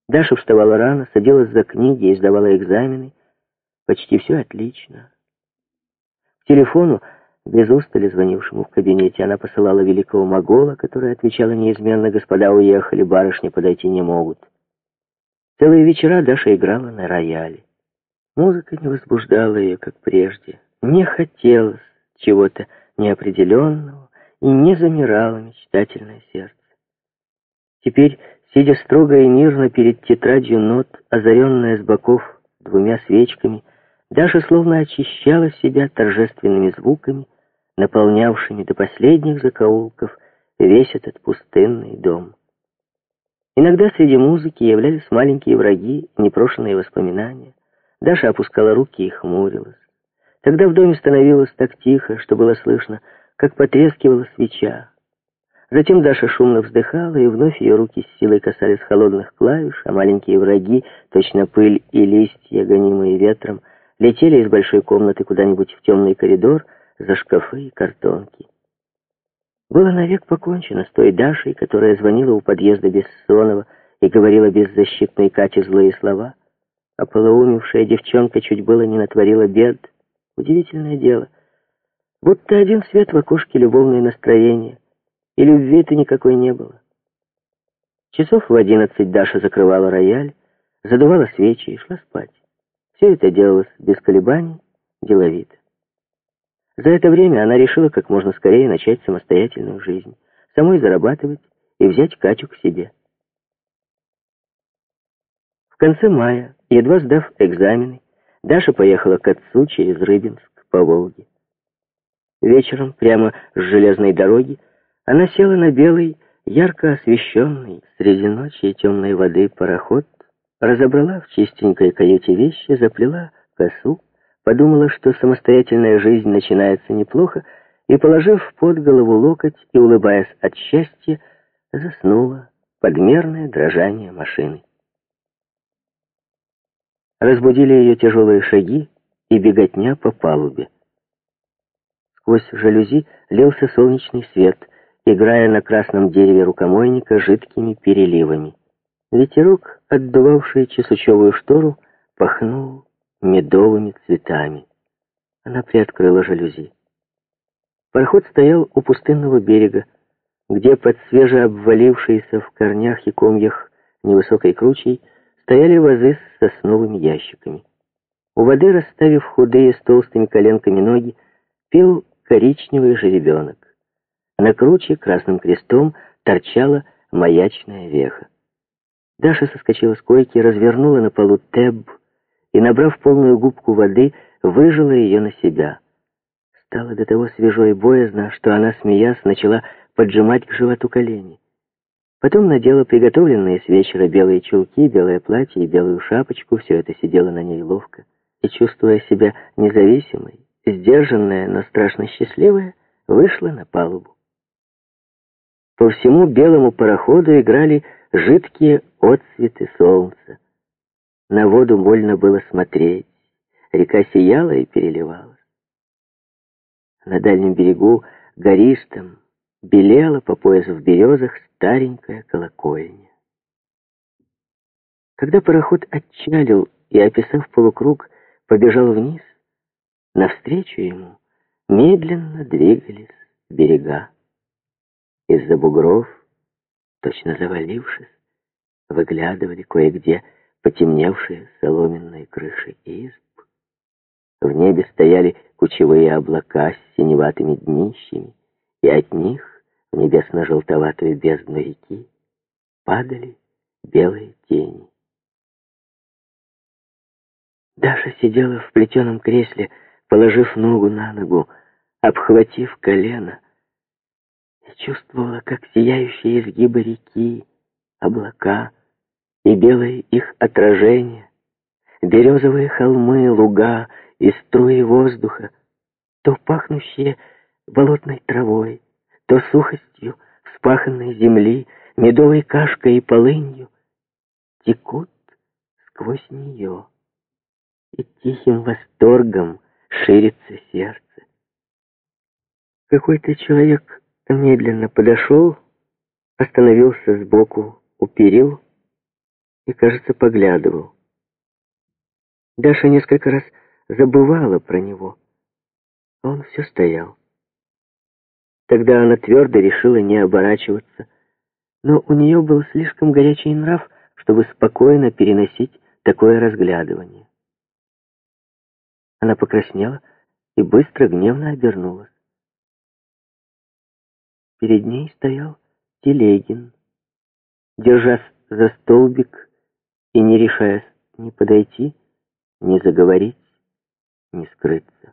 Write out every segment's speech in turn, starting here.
Даша вставала рано, садилась за книги и сдавала экзамены. Почти все отлично. К телефону, без устали звонившему в кабинете, она посылала великого могола, который отвечала неизменно: «Господа уехали, барышни подойти не могут». Целые вечера Даша играла на рояле. Музыка не возбуждала ее, как прежде. Не хотелось чего-то неопределенного и не замирало мечтательное сердце. Теперь, сидя строго и мирно перед тетрадью нот, озаренная с боков двумя свечками, Даша словно очищала себя торжественными звуками, наполнявшими до последних закоулков весь этот пустынный дом. Иногда среди музыки являлись маленькие враги, непрошенные воспоминания. Даша опускала руки и хмурилась. Тогда в доме становилось так тихо, что было слышно, как потрескивала свеча. Затем Даша шумно вздыхала, и вновь ее руки с силой касались холодных клавиш, а маленькие враги, точно пыль и листья, гонимые ветром, летели из большой комнаты куда-нибудь в темный коридор, за шкафы и картонки. Было навек покончено с той Дашей, которая звонила у подъезда Бессонова и говорила беззащитной Кате злые слова. А полоумевшая девчонка чуть было не натворила бед. Удивительное дело. Будто один свет в окошке любовное настроение, и любви-то никакой не было. Часов в 11 Даша закрывала рояль, задувала свечи и шла спать. Все это делалось без колебаний, деловито. За это время она решила как можно скорее начать самостоятельную жизнь, самой зарабатывать и взять Катю к себе. В конце мая, едва сдав экзамены, Даша поехала к отцу через Рыбинск по Волге. Вечером, прямо с железной дороги, она села на белый, ярко освещенный среди ночи и темной воды пароход, разобрала в чистенькой каюте вещи, заплела косу, подумала, что самостоятельная жизнь начинается неплохо, и, положив под голову локоть и улыбаясь от счастья, заснула под мерное дрожание машины. Разбудили ее тяжелые шаги и беготня по палубе. Сквозь жалюзи лился солнечный свет, играя на красном дереве рукомойника жидкими переливами. Ветерок, отдувавший чесучевую штору, пахнул медовыми цветами. Она приоткрыла жалюзи. Пароход стоял у пустынного берега, где под свежеобвалившейся в корнях и комьях невысокой кручей стояли вазы с сосновыми ящиками. У воды, расставив худые с толстыми коленками ноги, пел коричневый жеребенок. На круче красным крестом торчала маячная веха. Даша соскочила с койки, развернула на полу теб и, набрав полную губку воды, выжила ее на себя. Стало до того свежо и боязно, что она, смеясь, начала поджимать к животу колени. Потом надела приготовленные с вечера белые чулки, белое платье и белую шапочку. Все это сидело на ней ловко. И, чувствуя себя независимой, сдержанная, но страшно счастливая, вышла на палубу. По всему белому пароходу играли жидкие отсветы солнца. На воду больно было смотреть. Река сияла и переливалась. На дальнем берегу гористом белела по пояс в березах старенькая колокольня. Когда пароход отчалил и, описав полукруг, побежал вниз, навстречу ему медленно двигались берега. Из-за бугров, точно завалившись, выглядывали кое-где потемневшие соломенные крыши изб. В небе стояли кучевые облака с синеватыми днищами, и от них в небесно-желтоватую бездну реки падали белые тени. Даша сидела в плетеном кресле, положив ногу на ногу, обхватив колено, и чувствовала, как сияющие изгибы реки, облака и белые их отражения, березовые холмы, луга и струи воздуха, то пахнущие болотной травой, то сухостью вспаханной земли, медовой кашкой и полынью, текут сквозь нее, и тихим восторгом ширится сердце. Какой-то человек медленно подошел, остановился сбоку у перил и, кажется, поглядывал. Даша несколько раз забывала про него, а он все стоял. Тогда она твердо решила не оборачиваться, но у нее был слишком горячий нрав, чтобы спокойно переносить такое разглядывание. Она покраснела и быстро гневно обернулась. Перед ней стоял Телегин, держась за столбик и не решаясь ни подойти, ни заговорить, ни скрыться.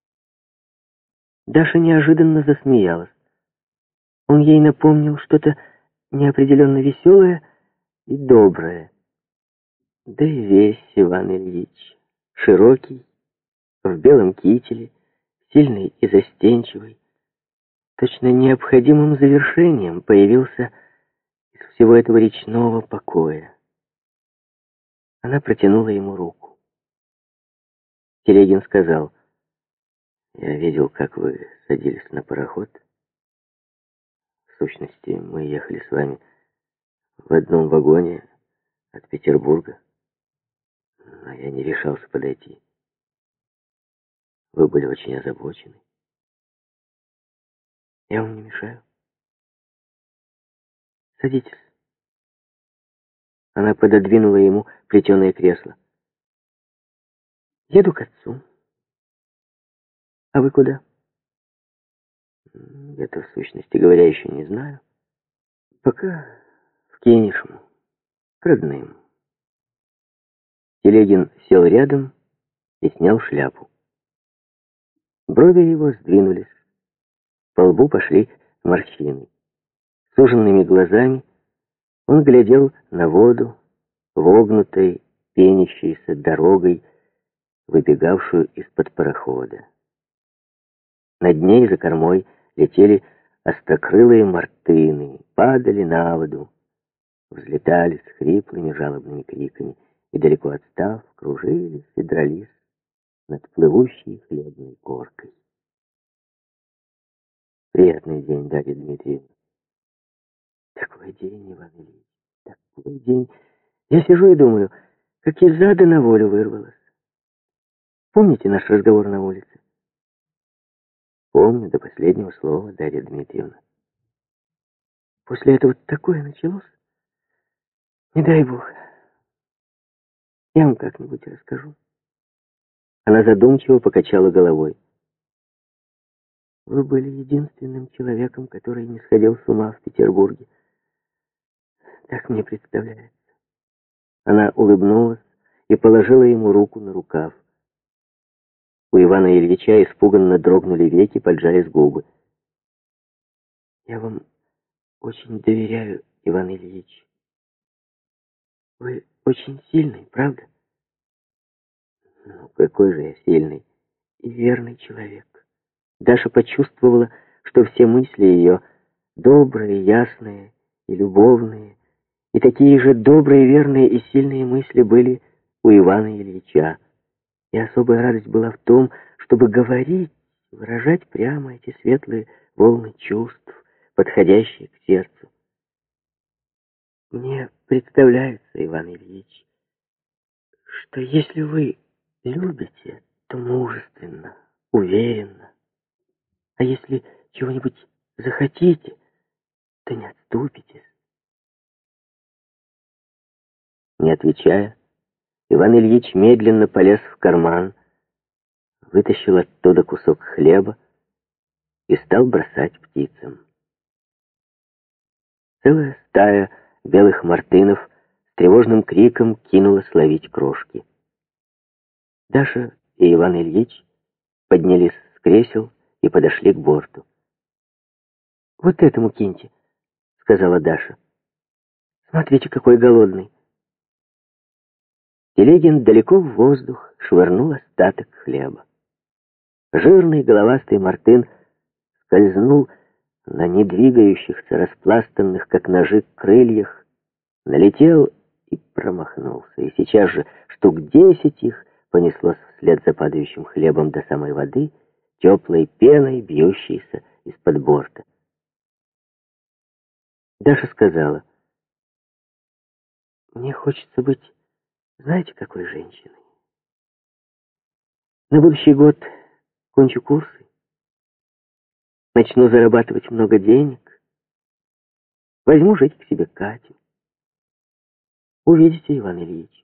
Даша неожиданно засмеялась. Он ей напомнил что-то неопределенно веселое и доброе. Да и весь Иван Ильич, широкий, в белом кителе, сильный и застенчивый, точно необходимым завершением появился из всего этого речного покоя. Она протянула ему руку. Телегин сказал: «Я видел, как вы садились на пароход. В сущности, мы ехали с вами в одном вагоне от Петербурга, но я не решался подойти. Вы были очень озабочены. Я вам не мешаю? Садитесь». Она пододвинула ему плетеное кресло. «Еду к отцу. А вы куда?» «Это, в сущности говоря, еще не знаю. Пока в Кинешму, к родным». Телегин сел рядом и снял шляпу. Брови его сдвинулись, по лбу пошли морщины. Суженными глазами он глядел на воду, вогнутой, пенящейся дорогой, выбегавшую из-под парохода. Над ней за кормой летели острокрылые мартыны, падали на воду, взлетали с хриплыми жалобными криками и, далеко отстав, кружились и дрались над плывущей хлебной коркой. Приятный день, Дарья Дмитриевна. Такой день, Иван Ильич, такой день. Я сижу и думаю, как из ада на волю вырвалась. Помните наш разговор на улице? Помню до последнего слова, Дарья Дмитриевна. После этого такое началось. Не дай бог. Я вам как-нибудь расскажу. Она задумчиво покачала головой. Вы были единственным человеком, который не сходил с ума в Петербурге. Так мне представляется. Она улыбнулась и положила ему руку на рукав. У Ивана Ильича испуганно дрогнули веки, поджались губы. Я вам очень доверяю, Иван Ильич. Вы очень сильный, правда? Ну, какой же я сильный и верный человек. Даша почувствовала, что все мысли ее добрые, ясные и любовные, и такие же добрые, верные и сильные мысли были у Ивана Ильича. И особая радость была в том, чтобы говорить, выражать прямо эти светлые волны чувств, подходящие к сердцу. Мне представляется, Иван Ильич, что если вы любите, то мужественно, уверенно, а если чего-нибудь захотите, то не отступитесь. Не отвечая, Иван Ильич медленно полез в карман, вытащил оттуда кусок хлеба и стал бросать птицам. Целая стая белых мартынов с тревожным криком кинулась ловить крошки. Даша и Иван Ильич поднялись с кресел и подошли к борту. «Вот этому киньте», — сказала Даша. «Смотрите, какой голодный». Телегин далеко в воздух швырнул остаток хлеба. Жирный головастый мартын скользнул на недвигающихся, распластанных, как ножи, крыльях, налетел и промахнулся. И сейчас же штук 10 их понеслось вслед за падающим хлебом до самой воды, теплой пеной, бьющейся из-под борта. Даша сказала: Мне хочется быть, знаете, какой женщиной? На будущий год кончу курсы, начну зарабатывать много денег, возьму жить к себе Катю. Увидите, Иван Ильич.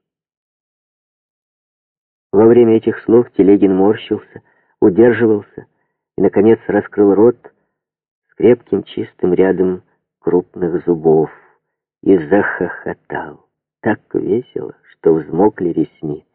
Во время этих слов Телегин морщился, удерживался и, наконец, раскрыл рот с крепким чистым рядом крупных зубов и захохотал так весело, что взмокли ресницы.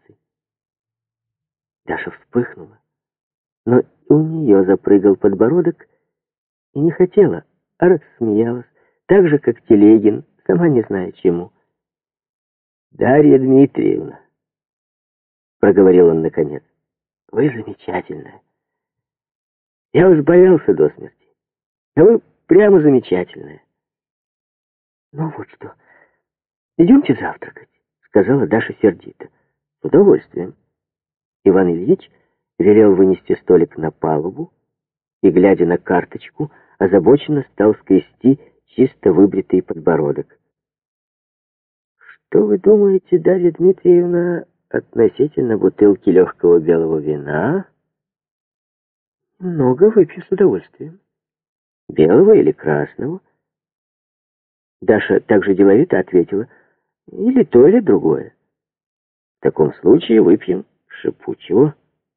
Даша вспыхнула, но и у нее запрыгал подбородок и не хотела, а рассмеялась, так же, как Телегин, сама не зная чему. «Дарья Дмитриевна», — проговорил он наконец, — «вы замечательная. Я вас боялся до смерти, а вы прямо замечательная». «Ну вот что, идемте завтракать», — сказала Даша сердито. «С удовольствием». Иван Ильич велел вынести столик на палубу и, глядя на карточку, озабоченно стал скрести чисто выбритый подбородок. «Что вы думаете, Дарья Дмитриевна, относительно бутылки легкого белого вина?» «Много выпью с удовольствием». «Белого или красного?» Даша также деловито ответила: «Или то, или другое». «В таком случае выпьем шипучего».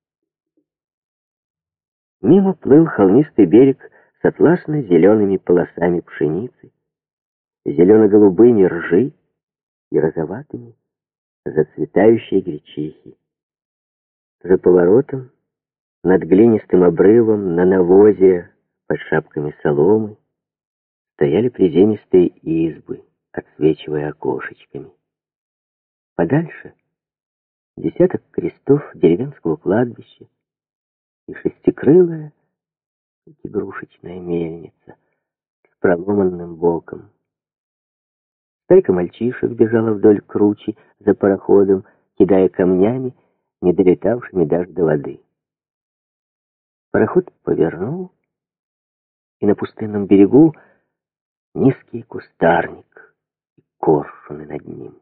Мимо плыл холмистый берег с атласно-зелеными полосами пшеницы, зелено-голубыми ржи и розоватыми зацветающей гречихи. За поворотом, над глинистым обрывом, на навозе, под шапками соломы, стояли приземистые избы, отсвечивая окошечками. Подальше десяток крестов деревенского кладбища и шестикрылая игрушечная мельница с проломанным боком. Стайка мальчишек бежала вдоль кручи за пароходом, кидая камнями, не долетавшими даже до воды. Пароход повернул, и на пустынном берегу низкий кустарник и коршуны над ним.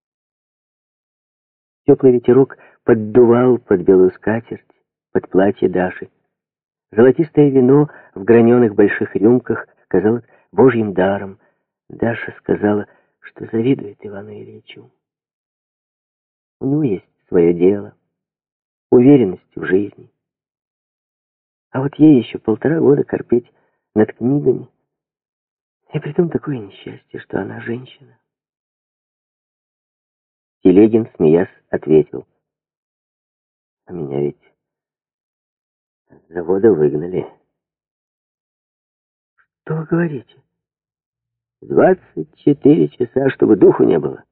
Теплый ветерок поддувал под белую скатерть, под платье Даши. Золотистое вино в граненых больших рюмках казалось божьим даром. Даша сказала, что завидует Ивану Ильичу. У него есть свое дело, уверенность в жизни. А вот ей еще 1,5 года корпеть над книгами. И притом такое несчастье, что она женщина. Телегин, смеясь, ответил: «А меня ведь с завода выгнали». «Что вы говорите?» 24 часа, чтобы духу не было.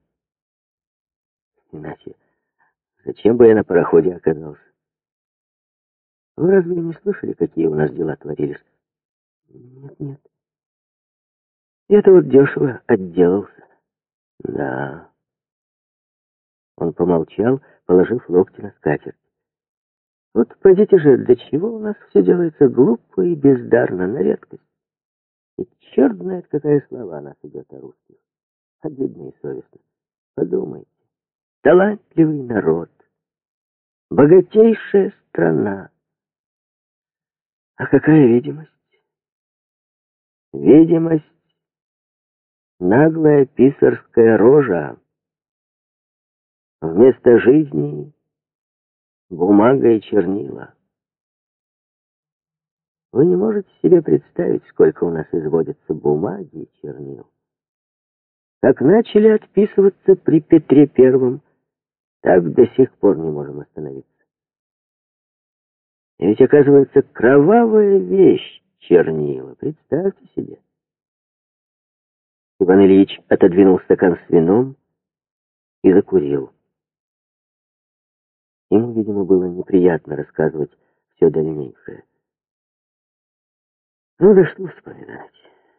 Иначе зачем бы я на пароходе оказался? Вы разве не слышали, какие у нас дела творились? Нет, нет. Я-то вот дешево отделался. Да. Он помолчал, положив локти на скатерть. Вот пойдите же, для чего у нас все делается глупо и бездарно, на редкость. И черт знает, какая слава о нас идет о русских. Обидно и совестно. Подумайте. Талантливый народ. Богатейшая страна. А какая видимость? Видимость — наглая писарская рожа. Вместо жизни — бумага и чернила. Вы не можете себе представить, сколько у нас изводится бумаги и чернил. Как начали отписываться при Петре Первом, так до сих пор не можем остановиться. И ведь, оказывается, кровавая вещь — чернила. Представьте себе. Иван Ильич отодвинул стакан с вином и закурил. Ему, видимо, было неприятно рассказывать все дальнейшее. Ну да что вспоминать.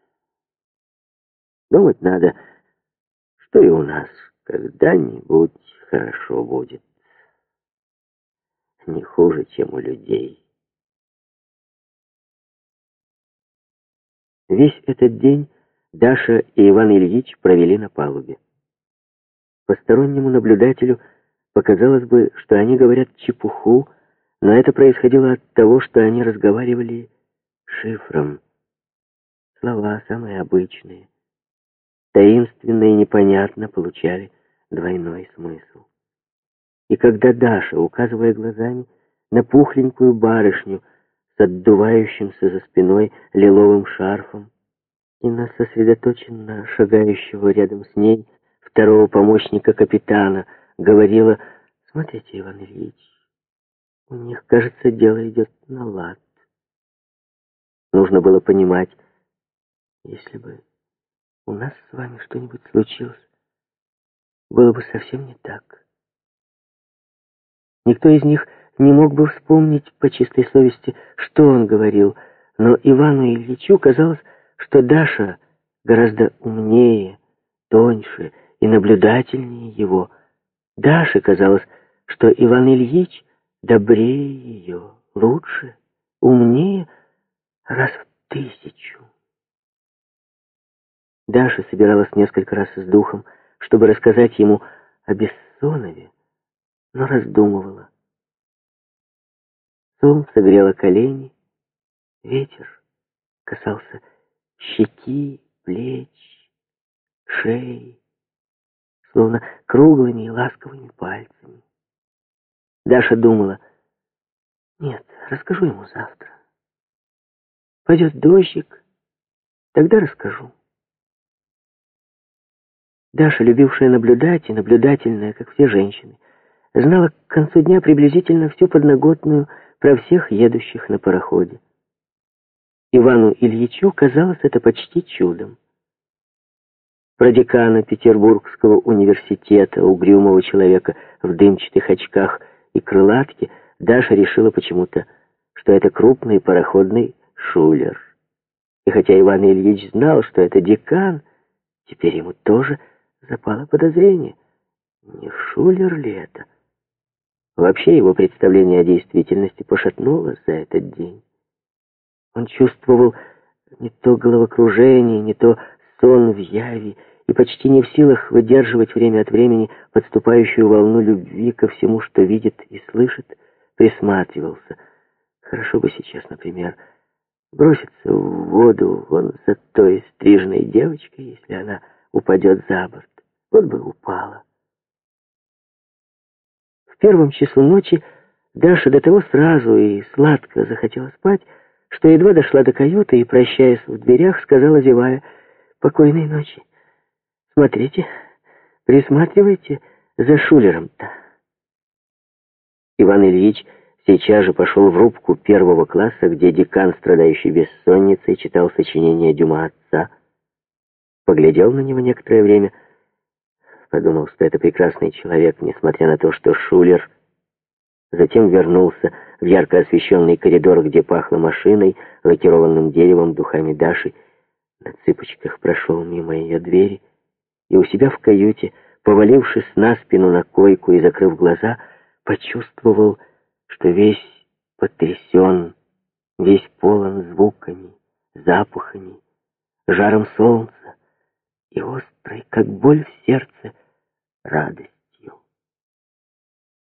Думать надо, что и у нас когда-нибудь хорошо будет. Не хуже, чем у людей. Весь этот день Даша и Иван Ильич провели на палубе. Постороннему наблюдателю показалось бы, что они говорят чепуху, но это происходило от того, что они разговаривали шифром. Слова самые обычные, таинственно и непонятно получали двойной смысл. И когда Даша, указывая глазами на пухленькую барышню с отдувающимся за спиной лиловым шарфом и на сосредоточенно шагающего рядом с ней второго помощника капитана, говорила: «Смотрите, Иван Ильич, у них, кажется, дело идет на лад». Нужно было понимать, если бы у нас с вами что-нибудь случилось, было бы совсем не так. Никто из них не мог бы вспомнить по чистой совести, что он говорил, но Ивану Ильичу казалось, что Даша гораздо умнее, тоньше и наблюдательнее его. Даше казалось, что Иван Ильич добрее ее, лучше, умнее раз в 1000. Даша собиралась несколько раз с духом, чтобы рассказать ему о Бессонове, но раздумывала. Солнце грело колени, ветер касался щеки, плеч, шеи, словно круглыми и ласковыми пальцами. Даша думала: нет, расскажу ему завтра. Пойдет дождик, тогда расскажу. Даша, любившая наблюдать и наблюдательная, как все женщины, знала к концу дня приблизительно всю подноготную про всех едущих на пароходе. Ивану Ильичу казалось это почти чудом. Про декана Петербургского университета, угрюмого человека в дымчатых очках и крылатке, Даша решила почему-то, что это крупный пароходный шулер. И хотя Иван Ильич знал, что это декан, теперь ему тоже запало подозрение. Не шулер ли это? Вообще его представление о действительности пошатнулось за этот день. Он чувствовал не то головокружение, не то сон в яви, и почти не в силах выдерживать время от времени подступающую волну любви ко всему, что видит и слышит, присматривался. Хорошо бы сейчас, например, броситься в воду вон за той стрижной девочкой, если она упадет за борт. Вот бы упала. В первом часу ночи Даша до того сразу и сладко захотела спать, что едва дошла до каюты и, прощаясь в дверях, сказала, зевая: «Покойной ночи. Смотрите, присматривайте за шулером-то». Иван Ильич сейчас же пошел в рубку первого класса, где декан, страдающий бессонницей, читал сочинение Дюма отца. Поглядел на него некоторое время, подумал, что это прекрасный человек, несмотря на то, что шулер. Затем вернулся в ярко освещенный коридор, где пахло машиной, лакированным деревом, духами Даши. На цыпочках прошел мимо ее двери и у себя в каюте, повалившись на спину на койку и закрыв глаза, почувствовал, что весь потрясен, весь полон звуками, запахами, жаром солнца и острой, как боль в сердце, радость.